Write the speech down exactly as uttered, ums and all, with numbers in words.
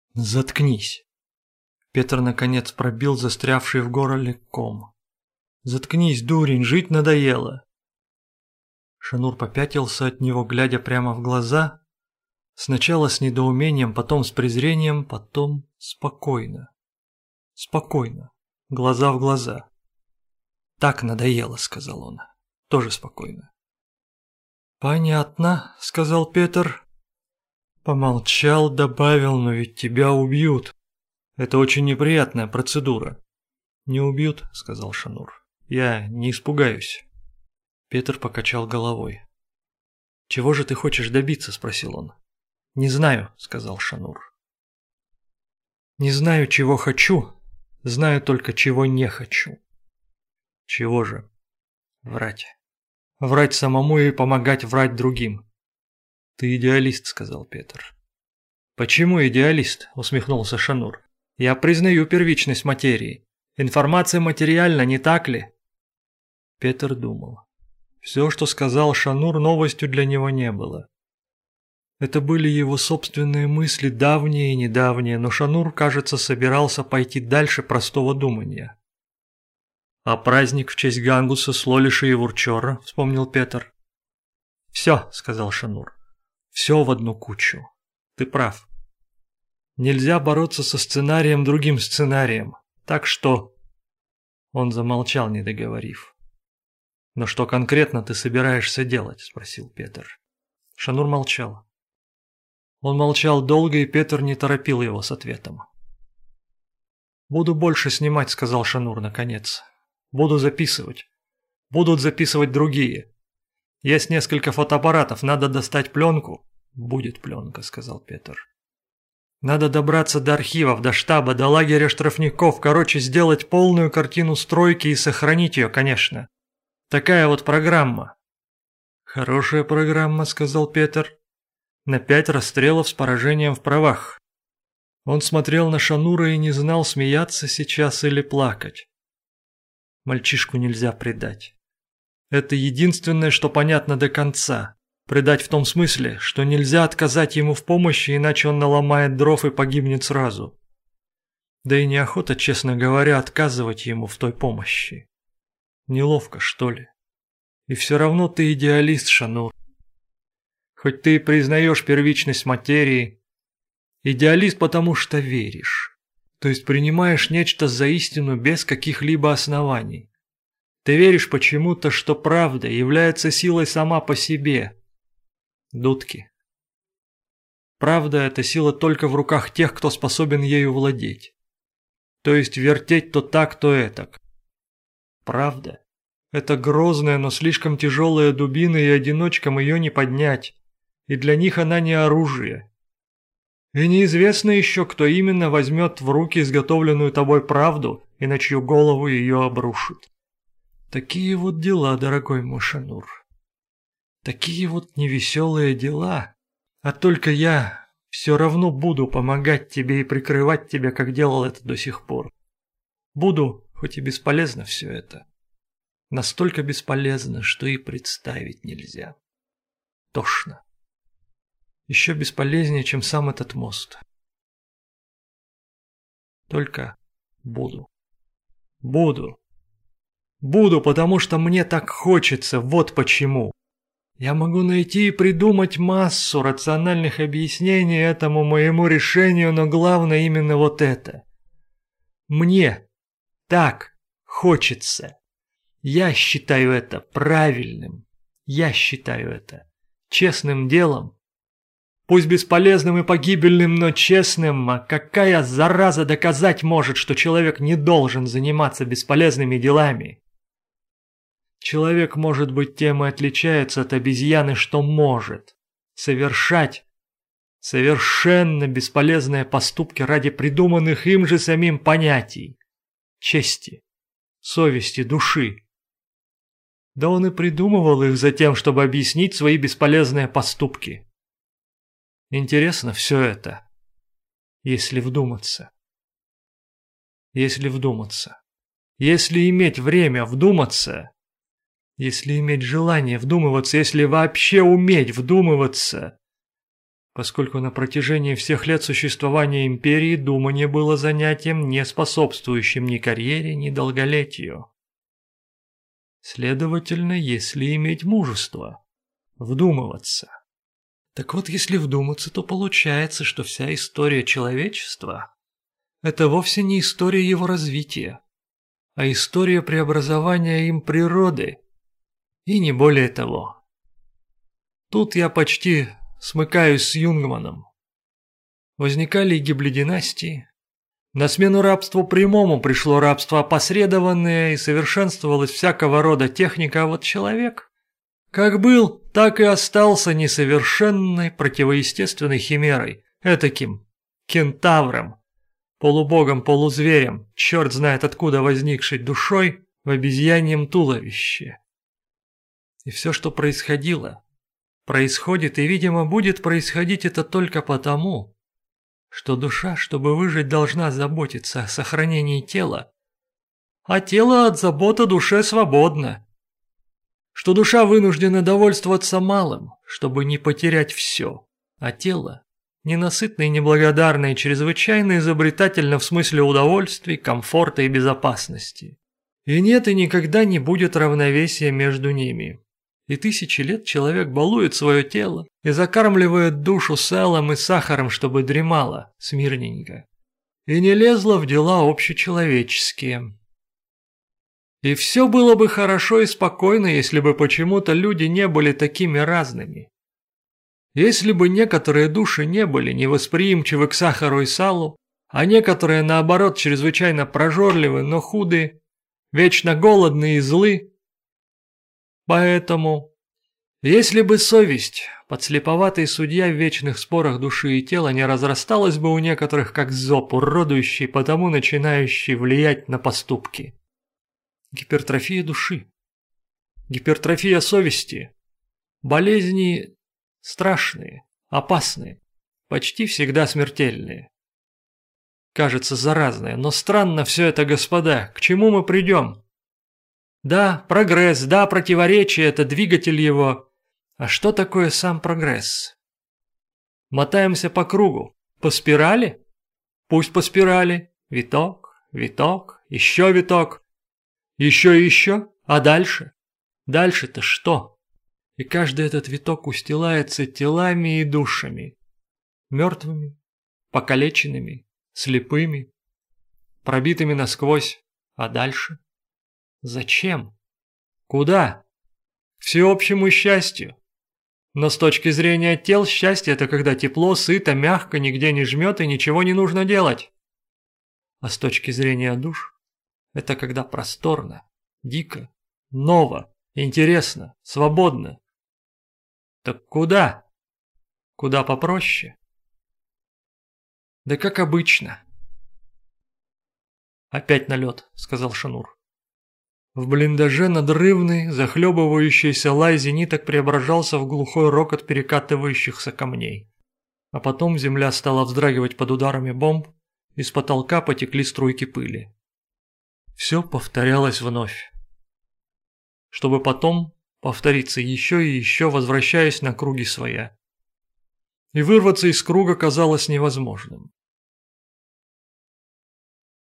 Заткнись. Петр наконец пробил застрявший в горле ком. Заткнись, дурень, жить надоело. Шанур попятился от него, глядя прямо в глаза, сначала с недоумением, потом с презрением, потом спокойно. Спокойно, глаза в глаза. «Так надоело», — сказал он, тоже спокойно. «Понятно», — сказал Петр. Помолчал, добавил: «но ведь тебя убьют. Это очень неприятная процедура». «Не убьют», — сказал Шанур. «Я не испугаюсь». Петр покачал головой. «Чего же ты хочешь добиться?» — спросил он. «Не знаю», — сказал Шанур. «Не знаю, чего хочу, знаю только, чего не хочу». «Чего же?» «Врать. Врать самому и помогать врать другим». «Ты идеалист», — сказал Петр. «Почему идеалист?» — усмехнулся Шанур. «Я признаю первичность материи. Информация материальна, не так ли?» Петр думал. Все, что сказал Шанур, новостью для него не было. Это были его собственные мысли, давние и недавние, но Шанур, кажется, собирался пойти дальше простого думания. «А праздник в честь Гангуса, Слолиша и Вурчора?» — вспомнил Петр. «Все», — сказал Шанур. «Все в одну кучу. Ты прав. Нельзя бороться со сценарием другим сценарием. Так что...» Он замолчал, не договорив. «Но что конкретно ты собираешься делать?» — спросил Петр. Шанур молчал. Он молчал долго, и Петр не торопил его с ответом. «Буду больше снимать», — сказал Шанур наконец. «Буду записывать. Будут записывать другие. Есть несколько фотоаппаратов, надо достать пленку». «Будет пленка», — сказал Петр. «Надо добраться до архивов, до штаба, до лагеря штрафников, короче, сделать полную картину стройки и сохранить ее, конечно. Такая вот программа». «Хорошая программа», — сказал Петр. «На пять расстрелов с поражением в правах». Он смотрел на Шанура и не знал, смеяться сейчас или плакать. Мальчишку нельзя предать. Это единственное, что понятно до конца. Предать в том смысле, что нельзя отказать ему в помощи, иначе он наломает дров и погибнет сразу. Да и неохота, честно говоря, отказывать ему в той помощи. Неловко, что ли? И все равно ты идеалист, Шанур. Хоть ты и признаешь первичность материи, идеалист, потому что веришь. То есть принимаешь нечто за истину без каких-либо оснований. Ты веришь почему-то, что правда является силой сама по себе. Дудки. Правда – это сила только в руках тех, кто способен ею владеть. То есть вертеть то так, то этак. Правда – это грозная, но слишком тяжелая дубина, и одиночкам ее не поднять. И для них она не оружие. И неизвестно еще, кто именно возьмет в руки изготовленную тобой правду и на чью голову ее обрушит. Такие вот дела, дорогой мой Шанур. Такие вот невеселые дела. А только я все равно буду помогать тебе и прикрывать тебя, как делал это до сих пор. Буду, хоть и бесполезно все это. Настолько бесполезно, что и представить нельзя. Тошно. Еще бесполезнее, чем сам этот мост. Только буду. Буду. Буду, потому что мне так хочется, вот почему. Я могу найти и придумать массу рациональных объяснений этому моему решению, но главное именно вот это. Мне так хочется. Я считаю это правильным. Я считаю это честным делом. Пусть бесполезным и погибельным, но честным, а какая зараза доказать может, что человек не должен заниматься бесполезными делами? Человек, может быть, тем и отличается от обезьяны, что может совершать совершенно бесполезные поступки ради придуманных им же самим понятий, чести, совести, души. Да он и придумывал их за тем, чтобы объяснить свои бесполезные поступки. Интересно все это, если вдуматься. Если вдуматься. Если иметь время вдуматься. Если иметь желание вдумываться. Если вообще уметь вдумываться. поскольку на протяжении всех лет существования империи думание было занятием, не способствующим ни карьере, ни долголетию. Следовательно, если иметь мужество, вдумываться. Так вот, если вдуматься, то получается, что вся история человечества – это вовсе не история его развития, а история преобразования им природы, и не более того. Тут я почти смыкаюсь с Юнгманом. Возникали и гибли династии. На смену рабству прямому пришло рабство опосредованное, и совершенствовалась всякого рода техника, а вот человек, как был, так и остался несовершенной противоестественной химерой, этаким кентавром, полубогом-полузверем, черт знает откуда возникшей душой в обезьяньем туловище. И все, что происходило, происходит и, видимо, будет происходить это только потому, что душа, чтобы выжить, должна заботиться о сохранении тела, а тело от забот о душе свободно, что душа вынуждена довольствоваться малым, чтобы не потерять все, а тело ненасытно и неблагодарно и чрезвычайно изобретательно в смысле удовольствий, комфорта и безопасности. И нет и никогда не будет равновесия между ними. И тысячи лет человек балует свое тело и закармливает душу салом и сахаром, чтобы дремала смирненько и не лезла в дела общечеловеческие. И все было бы хорошо и спокойно, если бы почему-то люди не были такими разными. Если бы некоторые души не были невосприимчивы к сахару и салу, а некоторые, наоборот, чрезвычайно прожорливы, но худые, вечно голодные и злы. Поэтому, если бы совесть, подслеповатый судья в вечных спорах души и тела, не разрасталась бы у некоторых как зоб, уродующий, потому начинающий влиять на поступки. Гипертрофия души, гипертрофия совести, болезни страшные, опасные, почти всегда смертельные. Кажется, заразные, но странно все это, господа, к чему мы придем? Да, прогресс, да, противоречие – это двигатель его. А что такое сам прогресс? Мотаемся по кругу. По спирали? Пусть по спирали. Виток, виток, еще виток. Еще и еще. А дальше? Дальше-то что? И каждый этот виток устилается телами и душами. Мертвыми, покалеченными, слепыми, пробитыми насквозь. А дальше? Зачем? Куда? К всеобщему счастью. Но с точки зрения тел, счастье – это когда тепло, сыто, мягко, нигде не жмет и ничего не нужно делать. А с точки зрения душ – это когда просторно, дико, ново, интересно, свободно. Так куда? Куда попроще? Да как обычно. Опять налет, сказал Шанур. В блиндаже надрывный, захлебывающийся лай зениток преображался в глухой рокот перекатывающихся камней. А потом земля стала вздрагивать под ударами бомб, и с потолка потекли струйки пыли. Все повторялось вновь. Чтобы потом повториться еще и еще, возвращаясь на круги своя. И вырваться из круга казалось невозможным.